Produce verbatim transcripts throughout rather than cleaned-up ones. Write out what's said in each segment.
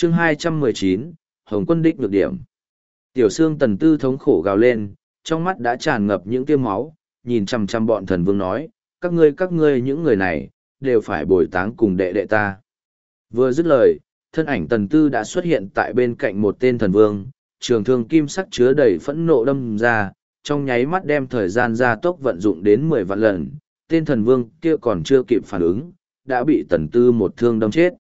chương hai trăm mười chín, Hồng quân đích nhược điểm. Tiểu xương Tần Tư thống khổ gào lên, trong mắt đã tràn ngập những tia máu, nhìn chằm chằm bọn thần vương nói, các ngươi các ngươi những người này, đều phải bồi táng cùng đệ đệ ta. Vừa dứt lời, thân ảnh Tần Tư đã xuất hiện tại bên cạnh một tên thần vương, trường thương kim sắc chứa đầy phẫn nộ đâm ra, trong nháy mắt đem thời gian gia tốc vận dụng đến mười vạn lần, tên thần vương kia còn chưa kịp phản ứng, đã bị Tần Tư một thương đâm chết.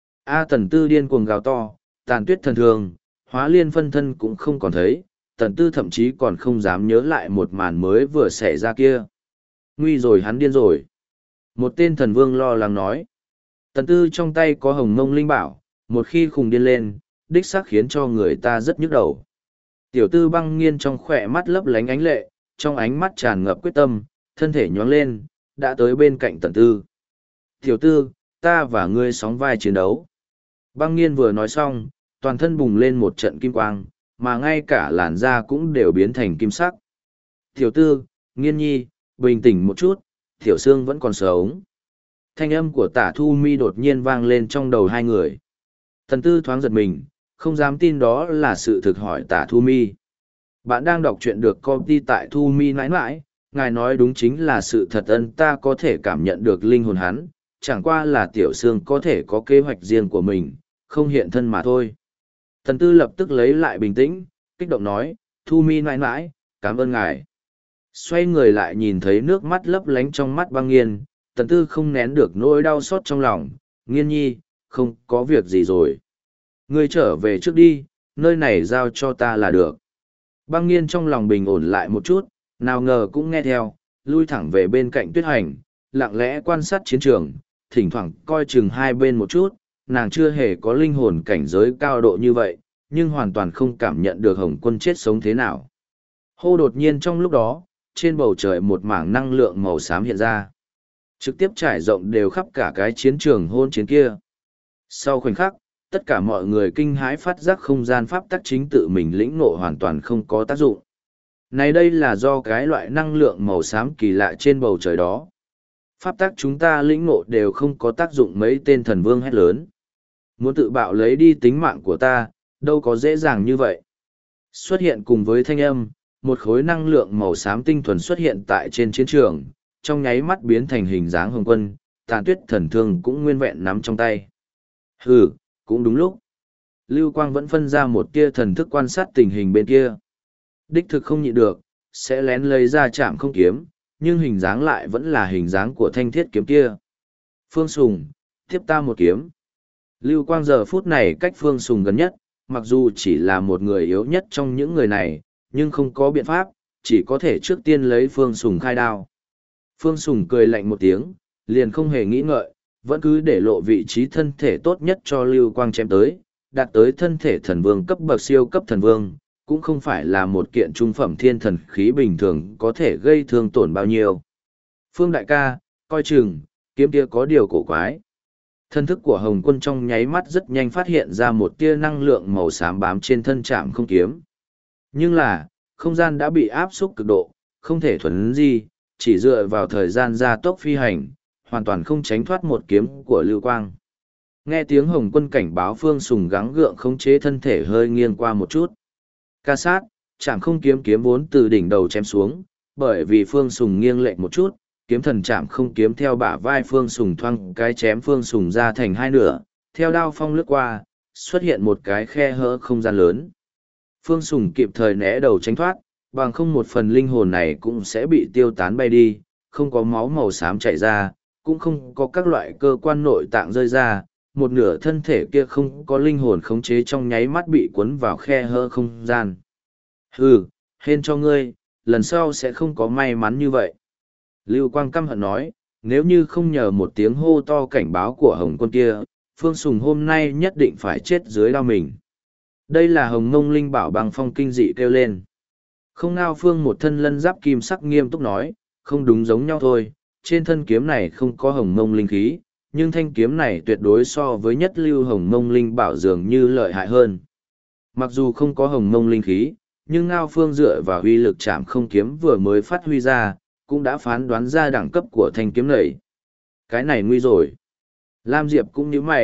A Tần Tư điên cuồng gào to, tàn tuyết thần thương, hóa liên phân thân cũng không còn thấy, Tần Tư thậm chí còn không dám nhớ lại một màn mới vừa xảy ra kia. Nguy rồi, hắn điên rồi. Một tên thần vương lo lắng nói. Tần Tư trong tay có hồng mông linh bảo, một khi khùng điên lên, đích xác khiến cho người ta rất nhức đầu. Tiểu tư băng nghiên trong khỏe mắt lấp lánh ánh lệ, trong ánh mắt tràn ngập quyết tâm, thân thể nhoáng lên, đã tới bên cạnh Tần Tư. Tiểu tư, ta và ngươi sóng vai chiến đấu. Băng nghiên vừa nói xong, toàn thân bùng lên một trận kim quang, mà ngay cả làn da cũng đều biến thành kim sắc. Tiểu tư, nghiên nhi, bình tĩnh một chút, tiểu xương vẫn còn sống. Thanh âm của Tả Thu Mi đột nhiên vang lên trong đầu hai người. Tần Tư thoáng giật mình, không dám tin đó là sự thực, hỏi Tả Thu Mi. Bạn đang đọc truyện được copy tại Thu Mi nãi nãi, ngài nói đúng chính là sự thật, ân ta có thể cảm nhận được linh hồn hắn, chẳng qua là tiểu xương có thể có kế hoạch riêng của mình, không hiện thân mà thôi. Tần Tư lập tức lấy lại bình tĩnh, kích động nói, Thu Mi nãi nãi, cảm ơn ngài. Xoay người lại nhìn thấy nước mắt lấp lánh trong mắt băng nghiên, Tần Tư không nén được nỗi đau xót trong lòng, nghiên nhi, không có việc gì rồi. Ngươi trở về trước đi, nơi này giao cho ta là được. Băng nghiên trong lòng bình ổn lại một chút, nào ngờ cũng nghe theo, lui thẳng về bên cạnh Tuyết Hành, lặng lẽ quan sát chiến trường, thỉnh thoảng coi chừng hai bên một chút, nàng chưa hề có linh hồn cảnh giới cao độ như vậy, nhưng hoàn toàn không cảm nhận được Hồng quân chết sống thế nào. Hô, đột nhiên trong lúc đó, trên bầu trời một mảng năng lượng màu xám hiện ra, trực tiếp trải rộng đều khắp cả cái chiến trường hôn chiến kia. Sau khoảnh khắc, tất cả mọi người kinh hãi phát giác không gian pháp tắc chính tự mình lĩnh ngộ hoàn toàn không có tác dụng. Này đây là do cái loại năng lượng màu xám kỳ lạ trên bầu trời đó. Pháp tắc chúng ta lĩnh ngộ đều không có tác dụng, mấy tên thần vương hét lớn. Muốn tự bạo lấy đi tính mạng của ta, đâu có dễ dàng như vậy. Xuất hiện cùng với thanh âm, một khối năng lượng màu xám tinh thuần xuất hiện tại trên chiến trường, trong nháy mắt biến thành hình dáng hồng quân, tàn tuyết thần thương cũng nguyên vẹn nắm trong tay. Hừ, cũng đúng lúc. Lưu Quang vẫn phân ra một tia thần thức quan sát tình hình bên kia. Đích thực không nhịn được, sẽ lén lấy ra chạm không kiếm, nhưng hình dáng lại vẫn là hình dáng của thanh thiết kiếm kia. Phương Sùng, tiếp ta một kiếm. Lưu Quang giờ phút này cách Phương Sùng gần nhất, mặc dù chỉ là một người yếu nhất trong những người này, nhưng không có biện pháp, chỉ có thể trước tiên lấy Phương Sùng khai đao. Phương Sùng cười lạnh một tiếng, liền không hề nghĩ ngợi, vẫn cứ để lộ vị trí thân thể tốt nhất cho Lưu Quang chém tới, đạt tới thân thể thần vương cấp bậc siêu cấp thần vương, cũng không phải là một kiện trung phẩm thiên thần khí bình thường có thể gây thương tổn bao nhiêu. Phương đại ca, coi chừng, kiếm kia có điều cổ quái. Thân thức của Hồng quân trong nháy mắt rất nhanh phát hiện ra một tia năng lượng màu xám bám trên thân trạm không kiếm. Nhưng là, không gian đã bị áp xúc cực độ, không thể thuần gì, chỉ dựa vào thời gian gia tốc phi hành, hoàn toàn không tránh thoát một kiếm của Lưu Quang. Nghe tiếng Hồng quân cảnh báo, Phương Sùng gắng gượng khống chế thân thể hơi nghiêng qua một chút. Ca sát, chạm không kiếm kiếm vốn từ đỉnh đầu chém xuống, bởi vì Phương Sùng nghiêng lệch một chút, kiếm thần chạm không kiếm theo bả vai Phương Sùng thoang cái chém Phương Sùng ra thành hai nửa, theo đao phong lướt qua, xuất hiện một cái khe hở không gian lớn. Phương Sùng kịp thời né đầu tránh thoát, bằng không một phần linh hồn này cũng sẽ bị tiêu tán bay đi, không có máu màu xám chảy ra, cũng không có các loại cơ quan nội tạng rơi ra, một nửa thân thể kia không có linh hồn khống chế trong nháy mắt bị cuốn vào khe hở không gian. Hừ, hên cho ngươi, lần sau sẽ không có may mắn như vậy. Lưu Quang căm hận nói, nếu như không nhờ một tiếng hô to cảnh báo của Hồng quân kia, Phương Sùng hôm nay nhất định phải chết dưới đao mình. Đây là Hồng Mông Linh Bảo Băng Phong kinh dị kêu lên. Không Ngao Phương một thân lân giáp kim sắc nghiêm túc nói, không đúng giống nhau thôi, trên thân kiếm này không có Hồng Mông linh khí, nhưng thanh kiếm này tuyệt đối so với nhất lưu Hồng Mông Linh Bảo dường như lợi hại hơn. Mặc dù không có Hồng Mông linh khí, nhưng Ngao Phương dựa vào uy lực chạm không kiếm vừa mới phát huy ra, cũng đã phán đoán ra đẳng cấp của thanh kiếm này. Cái này nguy rồi. Lam Diệp cũng như mày,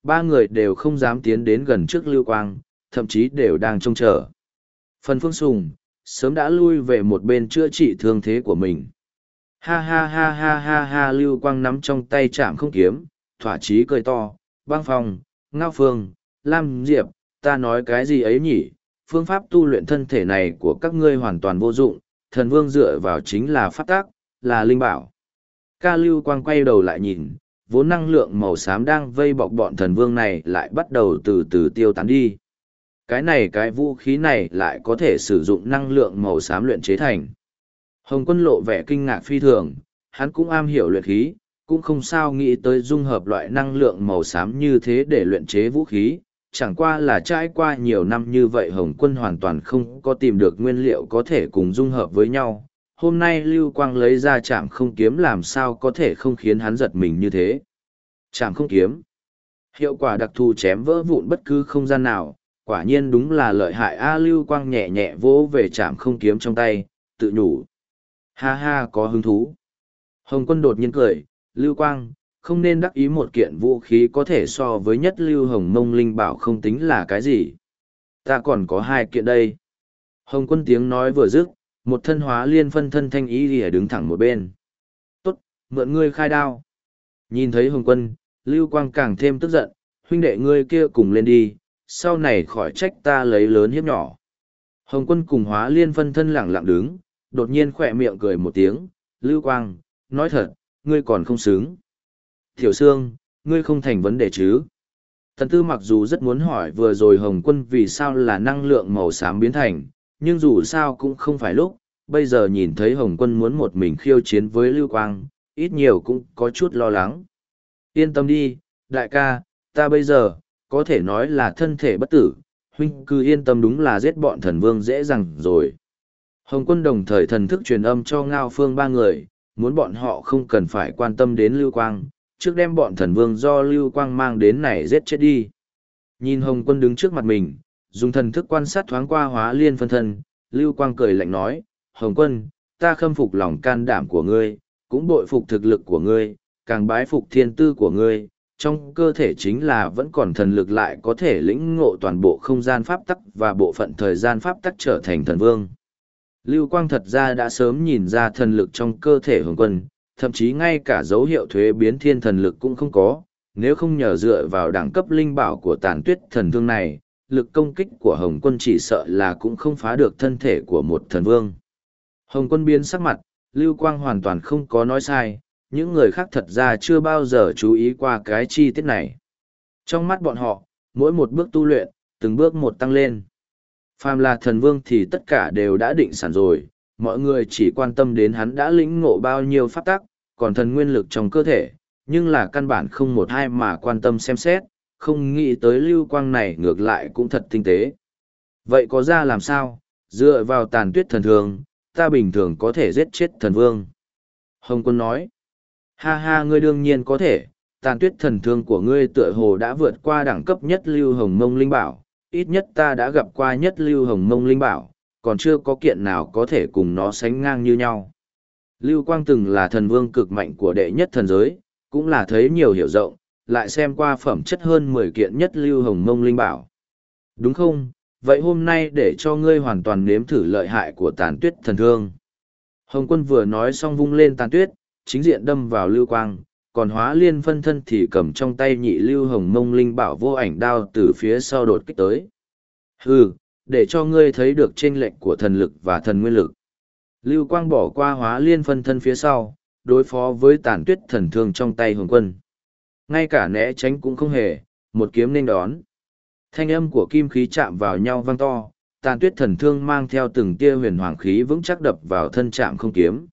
Ba người đều không dám tiến đến gần trước Lưu Quang, thậm chí đều đang trông chờ. Phần Phương Sùng, sớm đã lui về một bên chữa trị thương thế của mình. Ha ha ha ha ha ha Lưu Quang nắm trong tay chạm không kiếm, thỏa chí cười to, băng phong, ngao phương, lam diệp, ta nói cái gì ấy nhỉ, phương pháp tu luyện thân thể này của các ngươi hoàn toàn vô dụng, thần vương dựa vào chính là pháp tác, là linh bảo. Ca Lưu Quang quay đầu lại nhìn, vốn năng lượng màu xám đang vây bọc bọn thần vương này lại bắt đầu từ từ tiêu tán đi. Cái này cái vũ khí này lại có thể sử dụng năng lượng màu xám luyện chế thành. Hồng Quân lộ vẻ kinh ngạc phi thường, hắn cũng am hiểu luyện khí, cũng không sao nghĩ tới dung hợp loại năng lượng màu xám như thế để luyện chế vũ khí, chẳng qua là trải qua nhiều năm như vậy Hồng Quân hoàn toàn không có tìm được nguyên liệu có thể cùng dung hợp với nhau. Hôm nay Lưu Quang lấy ra chạm không kiếm làm sao có thể không khiến hắn giật mình như thế. Chạm không kiếm. Hiệu quả đặc thù chém vỡ vụn bất cứ không gian nào, quả nhiên đúng là lợi hại. A Lưu Quang nhẹ nhẹ vỗ về chạm không kiếm trong tay, tự nhủ. Ha ha có hứng thú. Hồng Quân đột nhiên cười, Lưu Quang, không nên đắc ý một kiện vũ khí có thể so với nhất Lưu Hồng Mông Linh Bảo không tính là cái gì. Ta còn có hai kiện đây. Hồng Quân tiếng nói vừa dứt, một thân hóa liên phân thân thanh ý lìa đứng thẳng một bên. Tốt, mượn ngươi khai đao. Nhìn thấy Hồng Quân, Lưu Quang càng thêm tức giận, huynh đệ ngươi kia cùng lên đi, sau này khỏi trách ta lấy lớn hiếp nhỏ. Hồng Quân cùng hóa liên phân thân lẳng lặng đứng, đột nhiên khỏe miệng cười một tiếng, Lưu Quang, nói thật, ngươi còn không xứng. Tiểu Sương, ngươi không thành vấn đề chứ. Thần Tư mặc dù rất muốn hỏi vừa rồi Hồng Quân vì sao là năng lượng màu xám biến thành, nhưng dù sao cũng không phải lúc, bây giờ nhìn thấy Hồng Quân muốn một mình khiêu chiến với Lưu Quang, ít nhiều cũng có chút lo lắng. Yên tâm đi, đại ca, ta bây giờ, có thể nói là thân thể bất tử, huynh cứ yên tâm đúng là giết bọn thần vương dễ dàng rồi. Hồng Quân đồng thời thần thức truyền âm cho Ngao Phương ba người, muốn bọn họ không cần phải quan tâm đến Lưu Quang, trước đem bọn thần vương do Lưu Quang mang đến này giết chết đi. Nhìn Hồng Quân đứng trước mặt mình, dùng thần thức quan sát thoáng qua hóa liên phân thân, Lưu Quang cười lạnh nói, Hồng Quân, ta khâm phục lòng can đảm của ngươi, cũng bội phục thực lực của ngươi, càng bái phục thiên tư của ngươi, trong cơ thể chính là vẫn còn thần lực lại có thể lĩnh ngộ toàn bộ không gian pháp tắc và bộ phận thời gian pháp tắc trở thành thần vương. Lưu Quang thật ra đã sớm nhìn ra thần lực trong cơ thể Hồng Quân, thậm chí ngay cả dấu hiệu thuế biến thiên thần lực cũng không có, nếu không nhờ dựa vào đẳng cấp linh bảo của tàn tuyết thần thương này, lực công kích của Hồng Quân chỉ sợ là cũng không phá được thân thể của một thần vương. Hồng Quân biến sắc mặt, Lưu Quang hoàn toàn không có nói sai, những người khác thật ra chưa bao giờ chú ý qua cái chi tiết này. Trong mắt bọn họ, mỗi một bước tu luyện, từng bước một tăng lên. Phàm là thần vương thì tất cả đều đã định sẵn rồi, mọi người chỉ quan tâm đến hắn đã lĩnh ngộ bao nhiêu pháp tắc, còn thần nguyên lực trong cơ thể, nhưng là căn bản không một ai mà quan tâm xem xét, không nghĩ tới Lưu Quang này ngược lại cũng thật tinh tế. Vậy có ra làm sao, dựa vào tàn tuyết thần thường, ta bình thường có thể giết chết thần vương. Hồng Quân nói, ha ha ngươi đương nhiên có thể, tàn tuyết thần thương của ngươi tựa hồ đã vượt qua đẳng cấp nhất Lưu Hồng Mông Linh Bảo, ít nhất ta đã gặp qua nhất Lưu Hồng Mông Linh Bảo, còn chưa có kiện nào có thể cùng nó sánh ngang như nhau. Lưu Quang từng là thần vương cực mạnh của đệ nhất thần giới, cũng là thấy nhiều hiểu rộng, lại xem qua phẩm chất hơn mười kiện nhất Lưu Hồng Mông Linh Bảo. Đúng không? Vậy hôm nay để cho ngươi hoàn toàn nếm thử lợi hại của tàn tuyết thần thương. Hồng Quân vừa nói xong vung lên tàn tuyết, chính diện đâm vào Lưu Quang, còn hóa liên phân thân thì cầm trong tay nhị Lưu Hồng Mông Linh Bảo vô ảnh đao từ phía sau đột kích tới. Hừ, để cho ngươi thấy được chênh lệch của thần lực và thần nguyên lực. Lưu Quang bỏ qua hóa liên phân thân phía sau, đối phó với tàn tuyết thần thương trong tay Hồng Quân. Ngay cả né tránh cũng không hề, một kiếm nên đón. Thanh âm của kim khí chạm vào nhau vang to, tàn tuyết thần thương mang theo từng tia huyền hoàng khí vững chắc đập vào thân chạm không kiếm.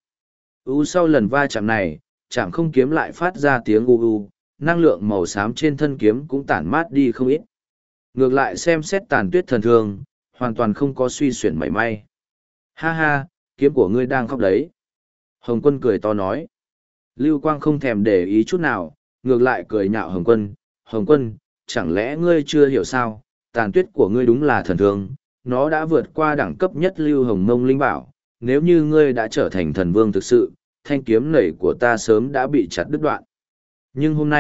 U sau lần va chạm này, chạm không kiếm lại phát ra tiếng u u, năng lượng màu xám trên thân kiếm cũng tản mát đi không ít. Ngược lại xem xét tàn tuyết thần thương, hoàn toàn không có suy xuyển mảy may. Ha ha, kiếm của ngươi đang khóc đấy. Hồng Quân cười to nói. Lưu Quang không thèm để ý chút nào, ngược lại cười nhạo Hồng Quân. Hồng Quân, chẳng lẽ ngươi chưa hiểu sao, tàn tuyết của ngươi đúng là thần thương, nó đã vượt qua đẳng cấp nhất Lưu Hồng Mông Linh Bảo. Nếu như ngươi đã trở thành thần vương thực sự, thanh kiếm nảy của ta sớm đã bị chặt đứt đoạn. Nhưng hôm nay,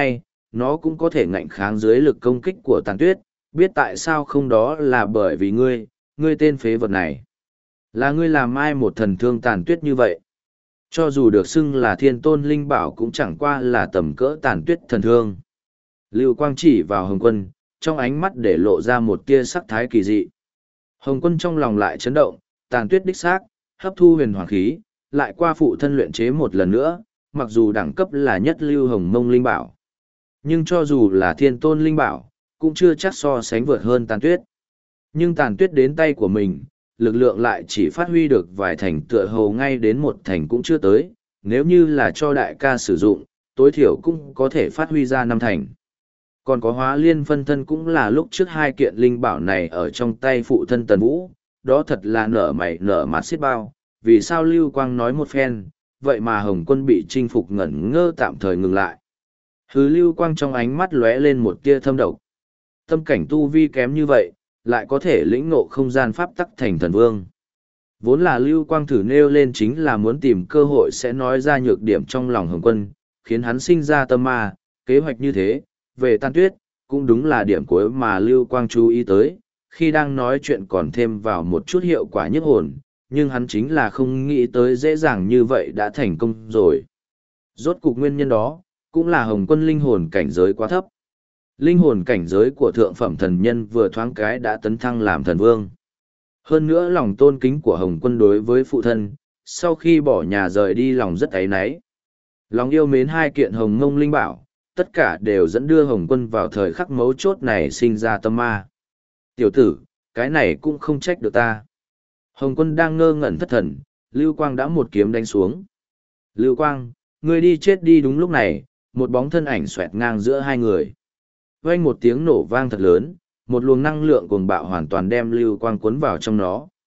nó cũng có thể ngạnh kháng dưới lực công kích của Tàn Tuyết, biết tại sao không, đó là bởi vì ngươi, ngươi tên phế vật này. Là ngươi làm ai một thần thương Tàn Tuyết như vậy? Cho dù được xưng là thiên tôn linh bảo cũng chẳng qua là tầm cỡ Tàn Tuyết thần thương. Lưu Quang chỉ vào Hồng Quân, trong ánh mắt để lộ ra một tia sắc thái kỳ dị. Hồng Quân trong lòng lại chấn động, Tàn Tuyết đích xác, hấp thu huyền hoàng khí, lại qua phụ thân luyện chế một lần nữa, mặc dù đẳng cấp là nhất lưu hồng mông linh bảo. Nhưng cho dù là thiên tôn linh bảo, cũng chưa chắc so sánh vượt hơn Tàn Tuyết. Nhưng Tàn Tuyết đến tay của mình, lực lượng lại chỉ phát huy được vài thành, tựa hồ ngay đến một thành cũng chưa tới, nếu như là cho đại ca sử dụng, tối thiểu cũng có thể phát huy ra năm thành. Còn có hóa liên phân thân cũng là lúc trước hai kiện linh bảo này ở trong tay phụ thân Tần Vũ, đó thật là nở mày nở mặt xiết bao, vì sao Lưu Quang nói một phen, vậy mà Hồng Quân bị chinh phục ngẩn ngơ tạm thời ngừng lại. Hứ Lưu Quang trong ánh mắt lóe lên một tia thâm độc. Tâm cảnh tu vi kém như vậy, lại có thể lĩnh ngộ không gian pháp tắc thành thần vương. Vốn là Lưu Quang thử nêu lên chính là muốn tìm cơ hội sẽ nói ra nhược điểm trong lòng Hồng Quân, khiến hắn sinh ra tâm ma, kế hoạch như thế, về Tàn Tuyết, cũng đúng là điểm cuối mà Lưu Quang chú ý tới, khi đang nói chuyện còn thêm vào một chút hiệu quả nhức hồn, nhưng hắn chính là không nghĩ tới dễ dàng như vậy đã thành công rồi. Rốt cục nguyên nhân đó, cũng là Hồng Quân linh hồn cảnh giới quá thấp. Linh hồn cảnh giới của thượng phẩm thần nhân vừa thoáng cái đã tấn thăng làm thần vương. Hơn nữa lòng tôn kính của Hồng Quân đối với phụ thân, sau khi bỏ nhà rời đi lòng rất áy náy. Lòng yêu mến hai kiện hồng mông linh bảo, tất cả đều dẫn đưa Hồng Quân vào thời khắc mấu chốt này sinh ra tâm ma. Tiểu tử, cái này cũng không trách được ta. Hồng Quân đang ngơ ngẩn thất thần, Lưu Quang đã một kiếm đánh xuống. Lưu Quang, ngươi đi chết đi. Đúng lúc này, một bóng thân ảnh xoẹt ngang giữa hai người. Vang một tiếng nổ vang thật lớn, một luồng năng lượng cuồng bạo hoàn toàn đem Lưu Quang cuốn vào trong nó.